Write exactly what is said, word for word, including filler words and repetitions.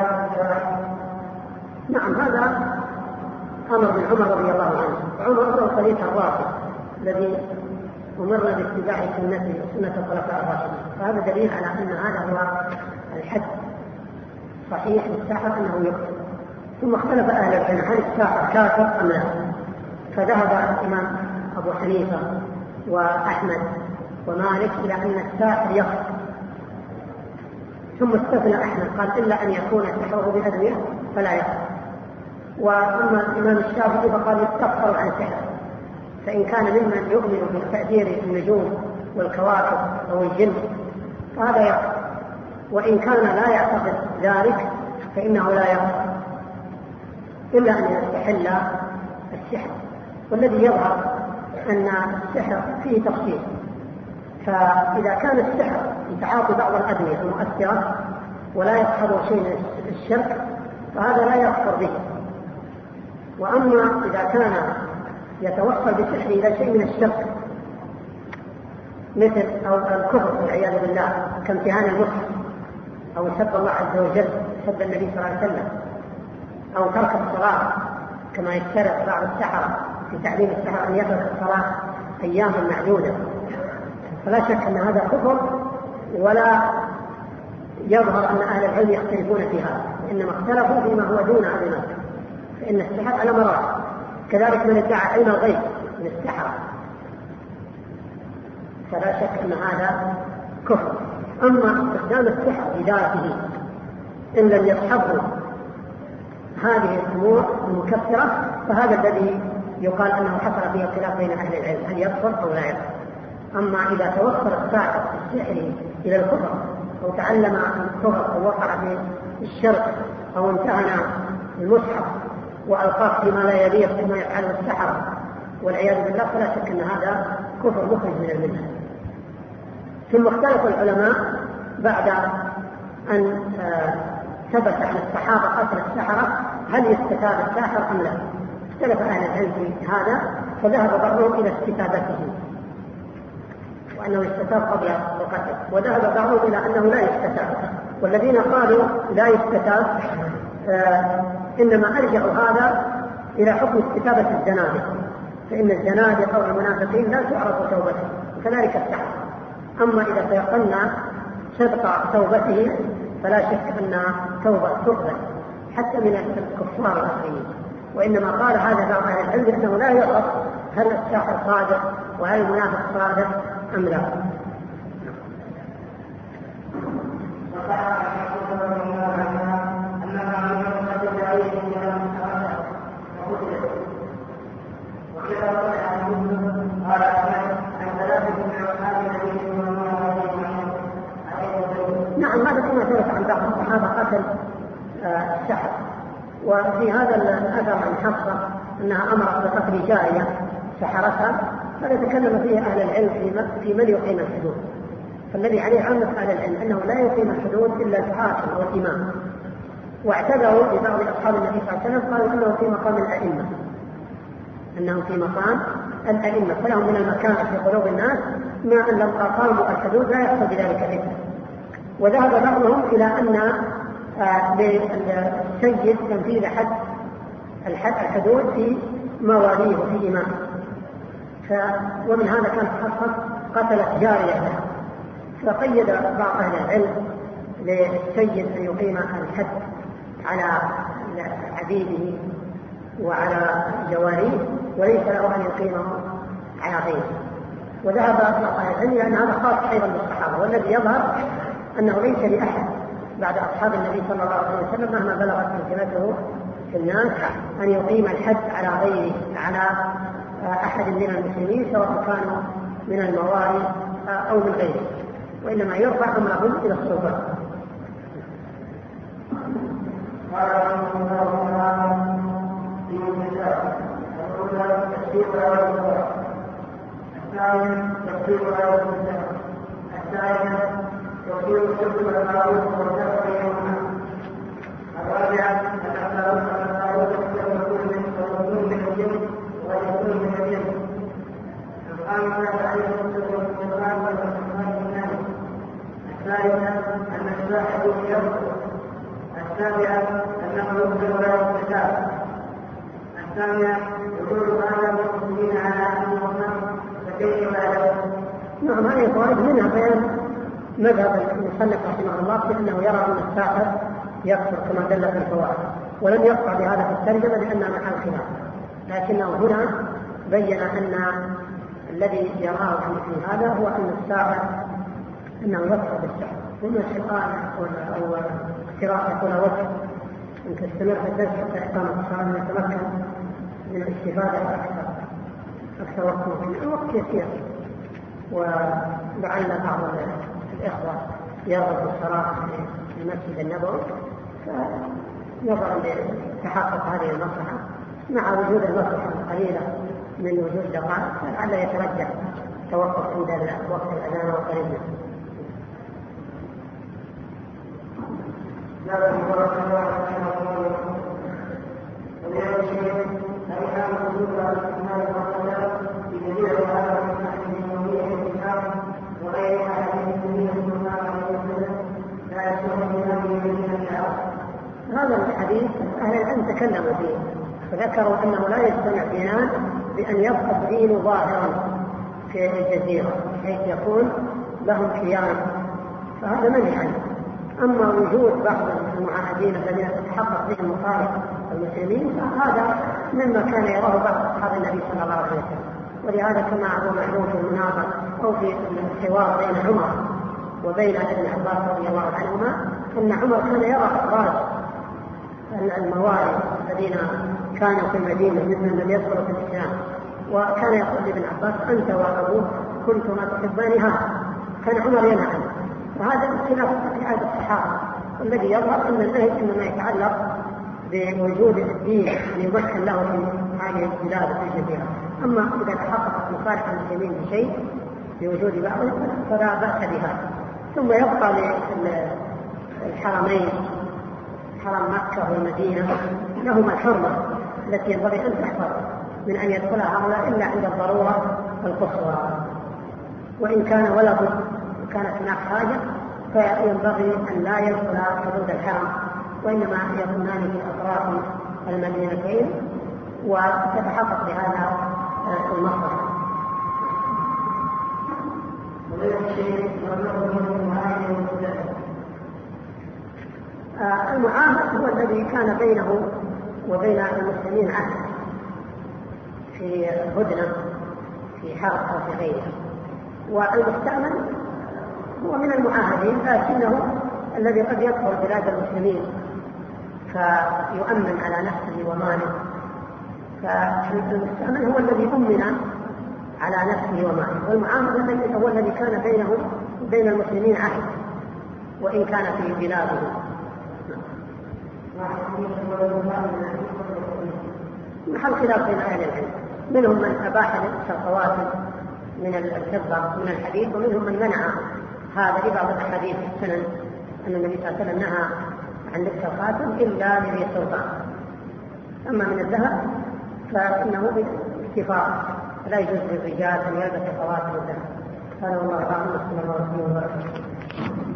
نعم، هذا أمر من عمر رضي الله عنه. عمر هو الخليفة الراشد الذي أمرنا باتباع سنته وسنة الخلفاء الراشدين، فهذا دليل على أن هذا هو الحد صحيح للساحر أنه يقتل. ثم اختلف أهل العلم هل الساحر كافر أم لا، فذهب الإمام أبو حنيفة وأحمد ومالك إلى أن الساحر يقتل، ثم استثنى أحمد قال إلا أن يكون سحره بأدوية فلا يقتل. وأما الإمام الشافعي فقال يستغفر عن سحره، فإن كان ممن يؤمن بتأثير النجوم والكواكب أو الجن فهذا يقتل، وإن كان لا يعتقد ذلك فإنه لا يقتل إلا أن يستحل السحر. والذي يظهر أن السحر فيه تفصيل، فإذا كان السحر يتعاطي بعض الأدوية المؤثرة ولا يصحبه شيء من الشرك فهذا لا يكفر به. وأما إذا كان يتوصل بسحره إلى شيء من الشرك مثل أو الكفر والعياذ بالله كامتهان المصحف أو سب الله عز وجل، سب النبي صلى الله عليه وسلم، أو ترك الصلاة كما يشترط بعض السحرة في تعليم السحر أن يترك الصلاة أياما معدودة، فلا شك أن هذا كفر، ولا يظهر أن أهل العلم يختلفون في هذا، إنما اختلفوا فيما هو دون هذا المسألة، فإن السحر على مراتب. كذلك من ادعى علم الغيب من السحرة فلا شك أن هذا كفر. أما استخدام السحر بذاته إن لم يصحبه هذه الأمور المكفرة فهذا الذي يقال أنه حصل فيه خلاف بين أهل العلم هل يكفر أو لا يكفر. أما إذا توصل الساحر بالسحر إلى الكفر أو تعلم الكفر أو وقع في الشرك أو امتهن المصحف وألقاه فيما لا يليق بما يفعله السحرة والعياذ بالله فلا شك أن هذا كفر مخرج من الملة. ثم اختلف العلماء بعد أن ثبت عن الصحابة قتل السحرة هل يستتاب الساحر أم لا. اختلف أهل العلم في هذا، فذهب بعضهم إلى استتابته وأنه يستتاب قبل القتل، وذهب بعضهم إلى أنه لا يستتاب. والذين قالوا لا يستتاب آه إنما أرجعوا هذا إلى حكم استتابة الزنادقة، فإن الزنادقة أو المنافقين لا تعرف توبته، وكذلك السحر. أما إذا تيقنا صدق توبته فلا شك أن توبة تقبل حتى من الكفار الآخرين. وإنما قال هذا بعض أهل العلم أنه لا يعرف هل الساحر صادق وهل المنافق صادق أم لا. نعم، هذا كما ثبت عن بعض الصحابة قتل السحر. وفي هذا الأثر عن حفصة أنها أمرت بقتل جارية سحرتها، هذا تكلم فيه أهل العلم في من يقيم الحدود. فالذي عليه عامة أهل العلم أنه لا يقيم الحدود إلا الحاكم أو الإمام، واعتذروا لبعض أصحاب النبي صلى الله عليه وسلم قالوا أنه في مقام الأئمة، أنه في مقام الأئمة فلهم من المكان في قلوب الناس ما أن لو أقاموا الحدود لا يحصل بذلك الإثم. وذهب بعضهم إلى أن للسيد تنفيذ حد الحد الحدود في مواليه وفي إمامه. ومن هذا كانت حفصة قتلت جارية لها، فقيد بعض أهل العلم للسيد أن يقيم الحد على عبيده وعلى جواريه وليس له أن يقيمه على غيره. وذهب بعض أهل العلم لأن هذا خاص أيضا بالصحابة، والذي يظهر أنه ليس لأحد بعد أصحاب النبي صلى الله عليه وسلم مهما بلغت منزلته في الناس أن يقيم الحد على غيره على أحد من المسلمين سواء كانوا من الموالي أو من غيره، وإنما يرفع أمرهم إلى السلطان. وكل الشرك والمعروف والنفع والنهي. الرابعة الأخلاق والمعروف والكل من من الجن ويكون من الجن. الخامسة تعريف الصدق والإقرار والإحسان والنهي. الثالثة أن الساحر يرفض. الثالثة الرابعة أنه يخبر له الكتاب. الثانية يقول هذا المسلمين على أنهم فكيف لا يخبر. نعم هذه فوائد منها بيان مذهب المصنف رحمه الله في أنه يرى أن الساحر يكفر كما دل في الفوائد، ولم يقطع بهذا في الترجمة لأنها محل خلاف، لكنه هنا بين أن الذي يراه في هذا هو أن الساحر أنه يكفر بالسحر، وما الشيطان أو اقتراح يكون وجه أن تستمر في الدرس حتى إقامة الصلاة يتمكن من الاستفادة أكثر أكثر وقت ممكن، الوقت يسير، ولعل بعض الإخوة يرغب بالصلاة في المسجد النبوي، فنظرا لتحقق هذه المصلحة مع وجود المصلحة القليلة من وجود دقائق فلعل يترجح توقف عند وقت الأذان وقريب منه. هذا الحديث أهل العلم تكلموا فيه فذكروا أنه لا يجتمع دينان بأن يبقى الدين ظاهرا في الجزيرة حيث يكون لهم كيان، فهذا منهي عنه. أما وجود بعض المعاهدين الذين تتحقق بهم مخالف المسلمين فهذا مما كان يراه بعض أصحاب النبي صلى الله عليه وسلم، ولهذا كما هو معلوم في المناظر أو في الحوار بين عمر وبين ابن عباس رضي الله عنهما أن عمر كان يرى إخراج الموالي الذين كانوا في المدينة ممن لم يدخلوا في الإسلام، وكان يقول لابن عباس أنت وأبوك كنتما تحبان هذا، كان عمر ينهى عنه، وهذا خلاف اجتهاد الصحابة. الذي يظهر أن النهي إنما يتعلق بوجود الدين يمكن له في هذه البلاد في الجزيرة، أما إذا تحققت مصالح المسلمين بشيء بوجود بعضهم فلا بأس بها. ثم يبقى للحرمين حرم مكة والمدينة لهما الحرمة التي ينبغي أن تحفظ من أن يدخلها هؤلاء إلا عند الضرورة القصوى، وإن كان ولا بد وكانت هناك حاجة فينبغي أن لا يدخل حدود الحرم، وإنما يكونان في أطراف المدينتين وتتحقق بهذا المصلحة. المعاهد هو الذي كان بينه وبين المسلمين عهد في هدنة في حرب أو في غيرها، والمستأمن هو من المعاهدين لكنه الذي قد يدخل بلاد المسلمين فيؤمن على نفسه وماله، فالمستأمن هو الذي أمن على نفسه وماله، والمعاهد هو الذي كان بينه وبين المسلمين عهد وإن كان في بلاده. محل خلاف بين أهل العلم، منهم من أباح لبس الخواتم من الفضة من الحديد، ومنهم من منع هذا لبعض الأحاديث السنن أن النبي صلى الله عليه وسلم نهى عن لبس الخاتم إلا لذي سلطان. أما من الذهب فإنه باتفاق لا يجوز للرجال أن يلبس خواتم الذهب. هذا والله أعلم.